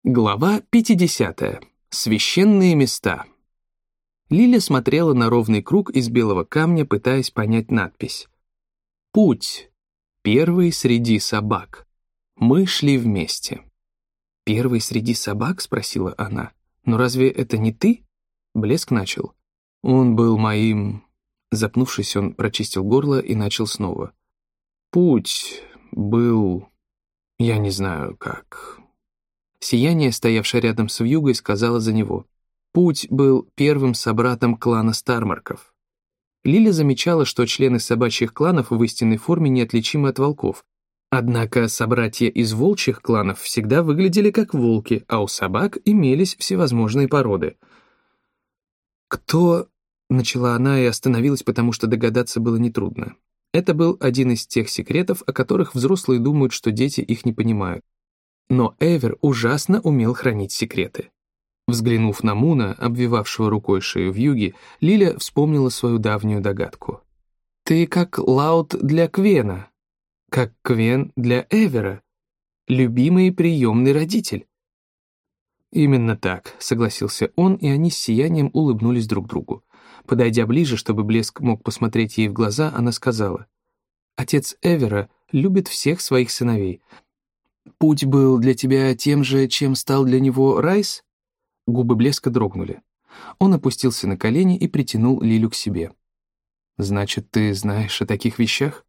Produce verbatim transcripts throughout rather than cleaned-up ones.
Глава пятидесятая. Священные места. Лиля смотрела на ровный круг из белого камня, пытаясь понять надпись. «Путь. Первый среди собак. Мы шли вместе». «Первый среди собак?» — спросила она. «Но разве это не ты?» Блеск начал. «Он был моим...» Запнувшись, он прочистил горло и начал снова. «Путь был... я не знаю как...» Сияние, стоявшее рядом с вьюгой, сказала за него. Путь был первым собратом клана Стармарков. Лиля замечала, что члены собачьих кланов в истинной форме неотличимы от волков. Однако собратья из волчьих кланов всегда выглядели как волки, а у собак имелись всевозможные породы. «Кто...» — начала она и остановилась, потому что догадаться было нетрудно. Это был один из тех секретов, о которых взрослые думают, что дети их не понимают. Но Эвер ужасно умел хранить секреты. Взглянув на Муна, обвивавшего рукой шею вьюги, Лиля вспомнила свою давнюю догадку. «Ты как Лаут для Квена, как Квен для Эвера, любимый и приемный родитель». «Именно так», — согласился он, и они с сиянием улыбнулись друг другу. Подойдя ближе, чтобы Блеск мог посмотреть ей в глаза, она сказала, «Отец Эвера любит всех своих сыновей. Путь был для тебя тем же, чем стал для него Райс?» Губы Блеска дрогнули. Он опустился на колени и притянул Лилю к себе. «Значит, ты знаешь о таких вещах?»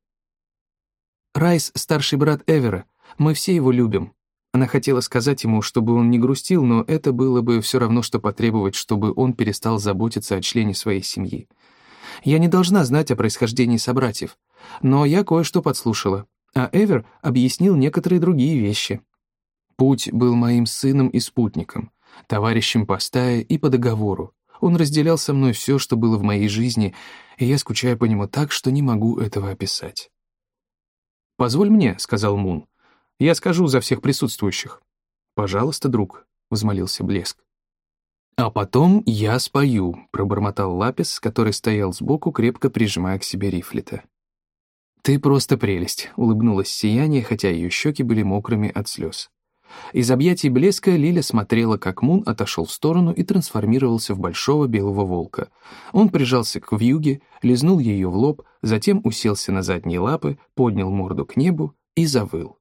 «Райс — старший брат Эвера. Мы все его любим». Она хотела сказать ему, чтобы он не грустил, но это было бы все равно, что потребовать, чтобы он перестал заботиться о члене своей семьи. «Я не должна знать о происхождении собратьев, но я кое-что подслушала. А Эвер объяснил некоторые другие вещи. Путь был моим сыном и спутником, товарищем по стае и по договору. Он разделял со мной все, что было в моей жизни, и я скучаю по нему так, что не могу этого описать». «Позволь мне», — сказал Мун. «Я скажу за всех присутствующих». «Пожалуйста, друг», — взмолился Блеск. «А потом я спою», — пробормотал Лапис, который стоял сбоку, крепко прижимая к себе Рифлета. «Ты просто прелесть», — улыбнулась Сияние, хотя ее щеки были мокрыми от слез. Из объятий Блеска Лиля смотрела, как Мун отошел в сторону и трансформировался в большого белого волка. Он прижался к вьюге, лизнул ее в лоб, затем уселся на задние лапы, поднял морду к небу и завыл.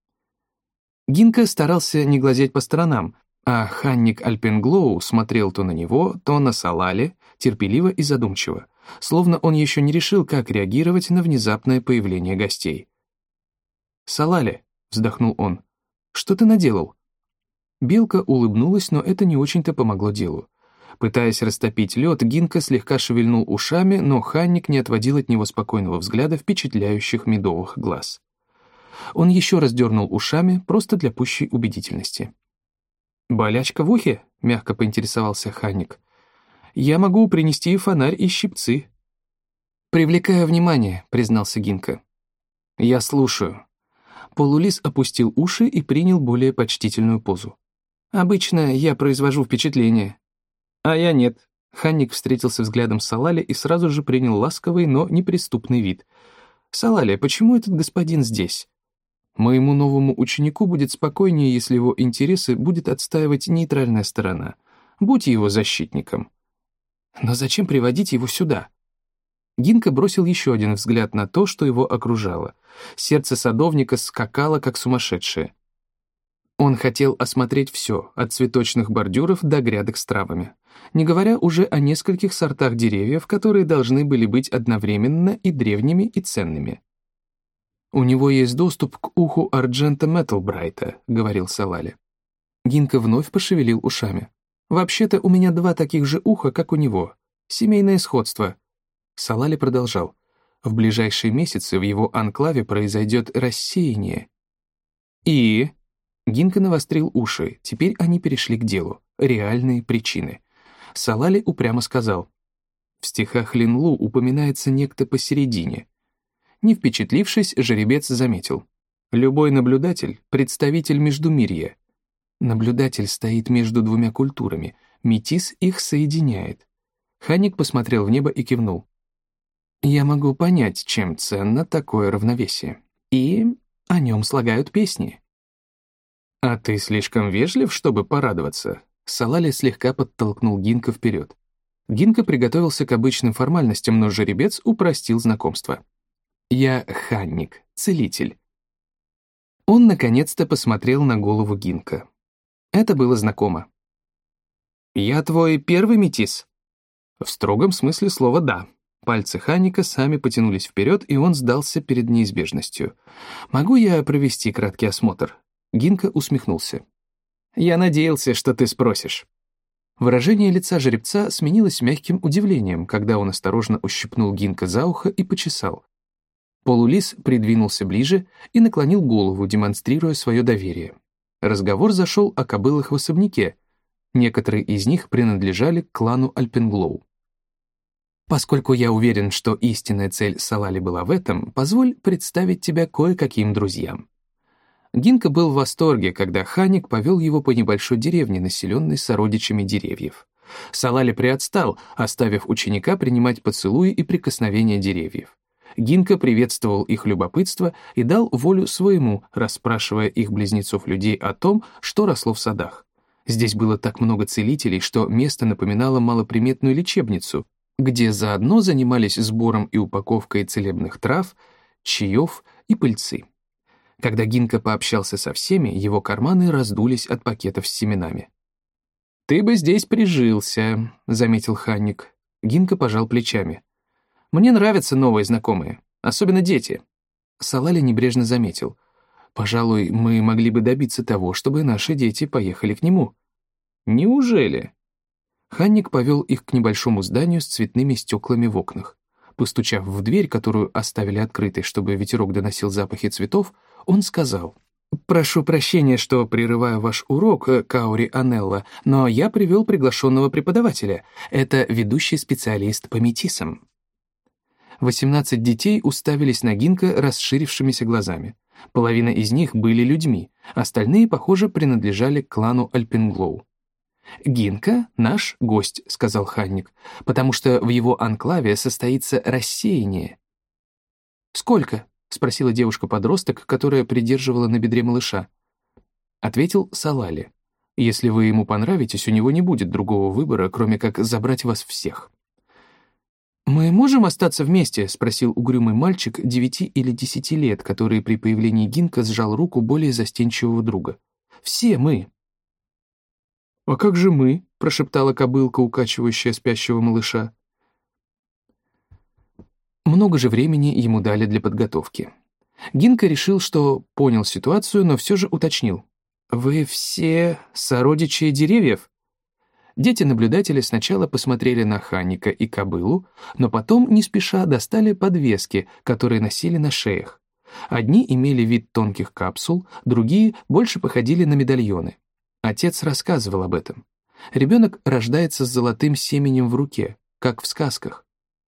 Гинка старался не глазеть по сторонам, а Ханник Альпенглоу смотрел то на него, то на Салале, терпеливо и задумчиво, словно он еще не решил, как реагировать на внезапное появление гостей. «Салале», — вздохнул он, — «что ты наделал?» Белка улыбнулась, но это не очень-то помогло делу. Пытаясь растопить лед, Гинка слегка шевельнул ушами, но Ханник не отводил от него спокойного взгляда впечатляющих медовых глаз. Он еще раз дернул ушами, просто для пущей убедительности. «Болячка в ухе?» — мягко поинтересовался Ханник. «Я могу принести фонарь и щипцы». «Привлекаю внимание», — признался Гинка. «Я слушаю». Полулис опустил уши и принял более почтительную позу. «Обычно я произвожу впечатление». «А я нет». Ханник встретился взглядом с Салале и сразу же принял ласковый, но неприступный вид. «Салале, почему этот господин здесь?» «Моему новому ученику будет спокойнее, если его интересы будет отстаивать нейтральная сторона. Будь его защитником». «Но зачем приводить его сюда?» Гинка бросил еще один взгляд на то, что его окружало. Сердце садовника скакало, как сумасшедшее. Он хотел осмотреть все, от цветочных бордюров до грядок с травами, не говоря уже о нескольких сортах деревьев, которые должны были быть одновременно и древними, и ценными. «У него есть доступ к уху Арджента Меттлбрайта», — говорил Салале. Гинка вновь пошевелил ушами. «Вообще-то у меня два таких же уха, как у него. Семейное сходство». Салале продолжал. «В ближайшие месяцы в его анклаве произойдет рассеяние». «И...» Гинка навострил уши, теперь они перешли к делу. Реальные причины. Салале упрямо сказал. «В стихах Линлу упоминается некто посередине». Не впечатлившись, жеребец заметил. «Любой наблюдатель — представитель Междумирья. Наблюдатель стоит между двумя культурами, метис их соединяет». Ханник посмотрел в небо и кивнул. «Я могу понять, чем ценно такое равновесие. И о нем слагают песни». «А ты слишком вежлив, чтобы порадоваться?» Салали слегка подтолкнул Гинка вперед. Гинка приготовился к обычным формальностям, но жеребец упростил знакомство. «Я Ханник, целитель». Он наконец-то посмотрел на голову Гинка. Это было знакомо. «Я твой первый метис?» В строгом смысле слова «да». Пальцы Ханника сами потянулись вперед, и он сдался перед неизбежностью. «Могу я провести краткий осмотр?» Гинка усмехнулся. «Я надеялся, что ты спросишь». Выражение лица жеребца сменилось мягким удивлением, когда он осторожно ущипнул Гинка за ухо и почесал. Полулис придвинулся ближе и наклонил голову, демонстрируя свое доверие. Разговор зашел о кобылах в особняке. Некоторые из них принадлежали к клану Альпенглоу. «Поскольку я уверен, что истинная цель Салали была в этом, позволь представить тебя кое-каким друзьям». Гинка был в восторге, когда Ханник повел его по небольшой деревне, населенной сородичами деревьев. Салали приотстал, оставив ученика принимать поцелуи и прикосновения деревьев. Гинка приветствовал их любопытство и дал волю своему, расспрашивая их близнецов-людей о том, что росло в садах. Здесь было так много целителей, что место напоминало малоприметную лечебницу, где заодно занимались сбором и упаковкой целебных трав, чаев и пыльцы. Когда Гинка пообщался со всеми, его карманы раздулись от пакетов с семенами. «Ты бы здесь прижился», — заметил Ханник. Гинка пожал плечами. «Мне нравятся новые знакомые, особенно дети». Салали небрежно заметил. «Пожалуй, мы могли бы добиться того, чтобы наши дети поехали к нему». «Неужели?» Ханник повел их к небольшому зданию с цветными стеклами в окнах. Постучав в дверь, которую оставили открытой, чтобы ветерок доносил запахи цветов, он сказал: «Прошу прощения, что прерываю ваш урок, Каури Анелла, но я привел приглашенного преподавателя. Это ведущий специалист по метисам». Восемнадцать детей уставились на Гинка расширившимися глазами. Половина из них были людьми, остальные, похоже, принадлежали к клану Альпенглоу. «Гинка — наш гость», — сказал Ханник, «потому что в его анклаве состоится рассеяние». «Сколько?» — спросила девушка-подросток, которая придерживала на бедре малыша. Ответил Салали: «Если вы ему понравитесь, у него не будет другого выбора, кроме как забрать вас всех». «Мы можем остаться вместе?» — спросил угрюмый мальчик девяти или десяти лет, который при появлении Гинка сжал руку более застенчивого друга. «Все мы». «А как же мы?» — прошептала кобылка, укачивающая спящего малыша. Много же времени ему дали для подготовки. Гинка решил, что понял ситуацию, но все же уточнил. «Вы все сородичи деревьев?» Дети-наблюдатели сначала посмотрели на Ханника и кобылу, но потом не спеша достали подвески, которые носили на шеях. Одни имели вид тонких капсул, другие больше походили на медальоны. Отец рассказывал об этом. Ребенок рождается с золотым семенем в руке, как в сказках.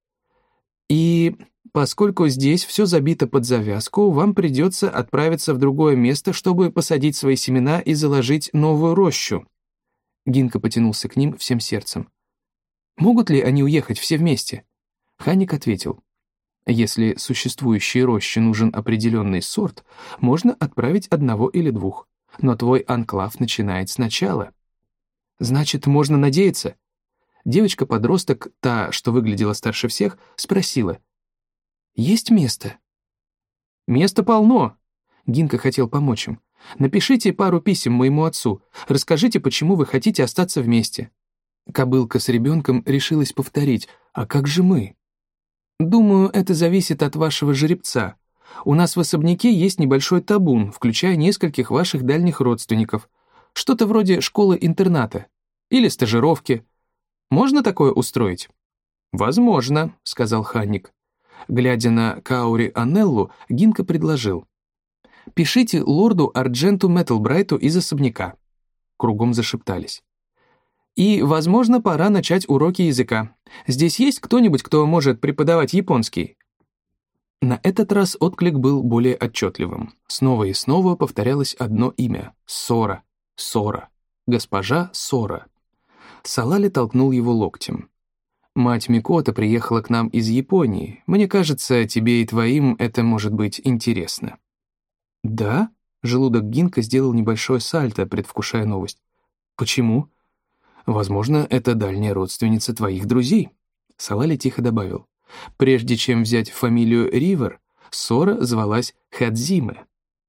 И поскольку здесь все забито под завязку, вам придется отправиться в другое место, чтобы посадить свои семена и заложить новую рощу. Гинка потянулся к ним всем сердцем. «Могут ли они уехать все вместе?» Ханник ответил: «Если существующей роще нужен определенный сорт, можно отправить одного или двух, но твой анклав начинает сначала». «Значит, можно надеяться?» Девочка-подросток, та, что выглядела старше всех, спросила: «Есть место?» «Места полно!» Гинка хотел помочь им. «Напишите пару писем моему отцу. Расскажите, почему вы хотите остаться вместе». Кобылка с ребенком решилась повторить: «А как же мы?» «Думаю, это зависит от вашего жеребца. У нас в особняке есть небольшой табун, включая нескольких ваших дальних родственников. Что-то вроде школы-интерната. Или стажировки. Можно такое устроить?» «Возможно», — сказал Ханник. Глядя на Каури Анеллу, Гинка предложил: «Пишите лорду Ардженту Меттлбрайту из особняка». Кругом зашептались. «И, возможно, пора начать уроки языка. Здесь есть кто-нибудь, кто может преподавать японский?» На этот раз отклик был более отчетливым. Снова и снова повторялось одно имя — Сора, Сора, госпожа Сора. Салали толкнул его локтем. «Мать Микото приехала к нам из Японии. Мне кажется, тебе и твоим это может быть интересно». «Да?» — Желудок Гинка сделал небольшое сальто, предвкушая новость. «Почему?» «Возможно, это дальняя родственница твоих друзей», — Салали тихо добавил. «Прежде чем взять фамилию Ривер, Сора звалась Хадзиме».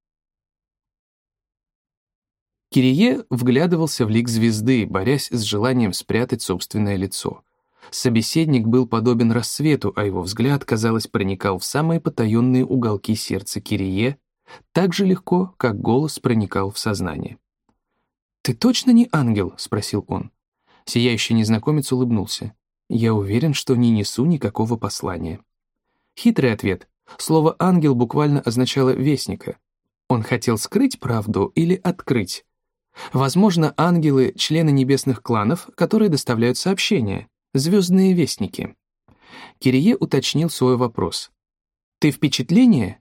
Кирие вглядывался в лик звезды, борясь с желанием спрятать собственное лицо. Собеседник был подобен рассвету, а его взгляд, казалось, проникал в самые потаенные уголки сердца Кирие так же легко, как голос проникал в сознание. «Ты точно не ангел?» — спросил он. Сияющий незнакомец улыбнулся. «Я уверен, что не несу никакого послания». Хитрый ответ. Слово «ангел» буквально означало «вестника». Он хотел скрыть правду или открыть? Возможно, ангелы — члены небесных кланов, которые доставляют сообщения, звездные вестники. Кирие уточнил свой вопрос. «Ты впечатление?»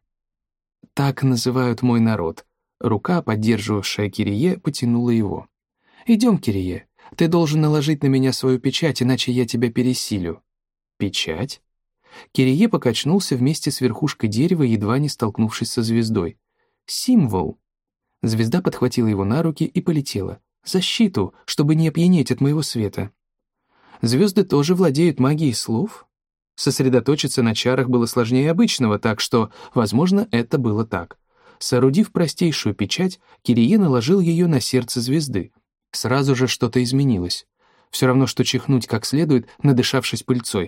«Так называют мой народ». Рука, поддерживавшая Кирие, потянула его. «Идем, Кирие. Ты должен наложить на меня свою печать, иначе я тебя пересилю». «Печать?» Кирие покачнулся вместе с верхушкой дерева, едва не столкнувшись со звездой. «Символ». Звезда подхватила его на руки и полетела. «Защиту, чтобы не опьянеть от моего света». Звезды тоже владеют магией слов? Сосредоточиться на чарах было сложнее обычного, так что, возможно, это было так. Соорудив простейшую печать, Кирие наложил ее на сердце звезды. Сразу же что-то изменилось. Все равно, что чихнуть как следует, надышавшись пыльцой.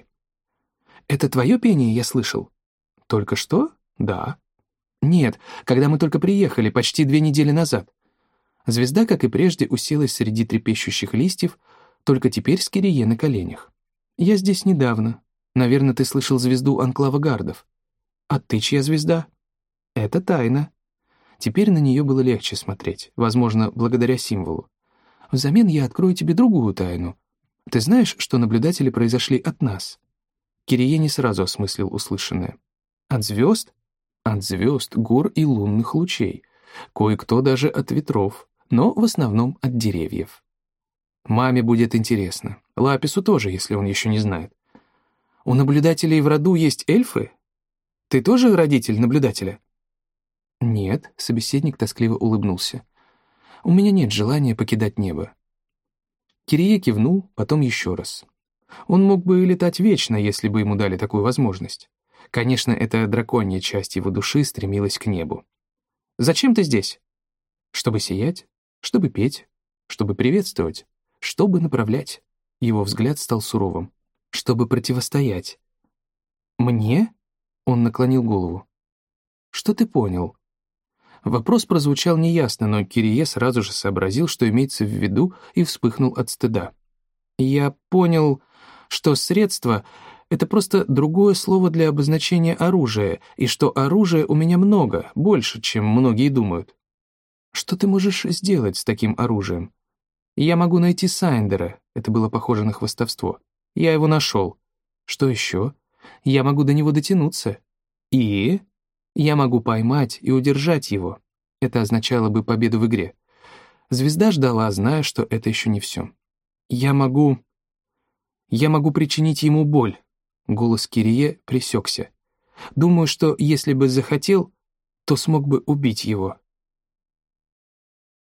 «Это твое пение, я слышал?» «Только что? Да». «Нет, когда мы только приехали, почти две недели назад». Звезда, как и прежде, уселась среди трепещущих листьев, только теперь с Кирие на коленях. «Я здесь недавно. Наверное, ты слышал звезду Анклава Гардов. А ты чья звезда?» «Это тайна». Теперь на нее было легче смотреть, возможно, благодаря символу. «Взамен я открою тебе другую тайну. Ты знаешь, что наблюдатели произошли от нас?» Кирие не сразу осмыслил услышанное. «От звезд?» «От звезд, гор и лунных лучей. Кое-кто даже от ветров, но в основном от деревьев». «Маме будет интересно. Лапису тоже, если он еще не знает. У наблюдателей в роду есть эльфы? Ты тоже родитель наблюдателя?» «Нет», — собеседник тоскливо улыбнулся. «У меня нет желания покидать небо». Кирие кивнул, потом еще раз. Он мог бы летать вечно, если бы ему дали такую возможность. Конечно, эта драконья часть его души стремилась к небу. «Зачем ты здесь?» «Чтобы сиять, чтобы петь, чтобы приветствовать, чтобы направлять». Его взгляд стал суровым. «Чтобы противостоять». «Мне?» — он наклонил голову. «Что ты понял?» Вопрос прозвучал неясно, но Кирие сразу же сообразил, что имеется в виду, и вспыхнул от стыда. «Я понял, что средство — это просто другое слово для обозначения оружия, и что оружия у меня много, больше, чем многие думают». «Что ты можешь сделать с таким оружием?» «Я могу найти Сайндера», — это было похоже на хвастовство. «Я его нашел». «Что еще?» «Я могу до него дотянуться». «И?» «Я могу поймать и удержать его». Это означало бы победу в игре. Звезда ждала, зная, что это еще не все. «Я могу... Я могу причинить ему боль». Голос Кирие пресекся. «Думаю, что если бы захотел, то смог бы убить его».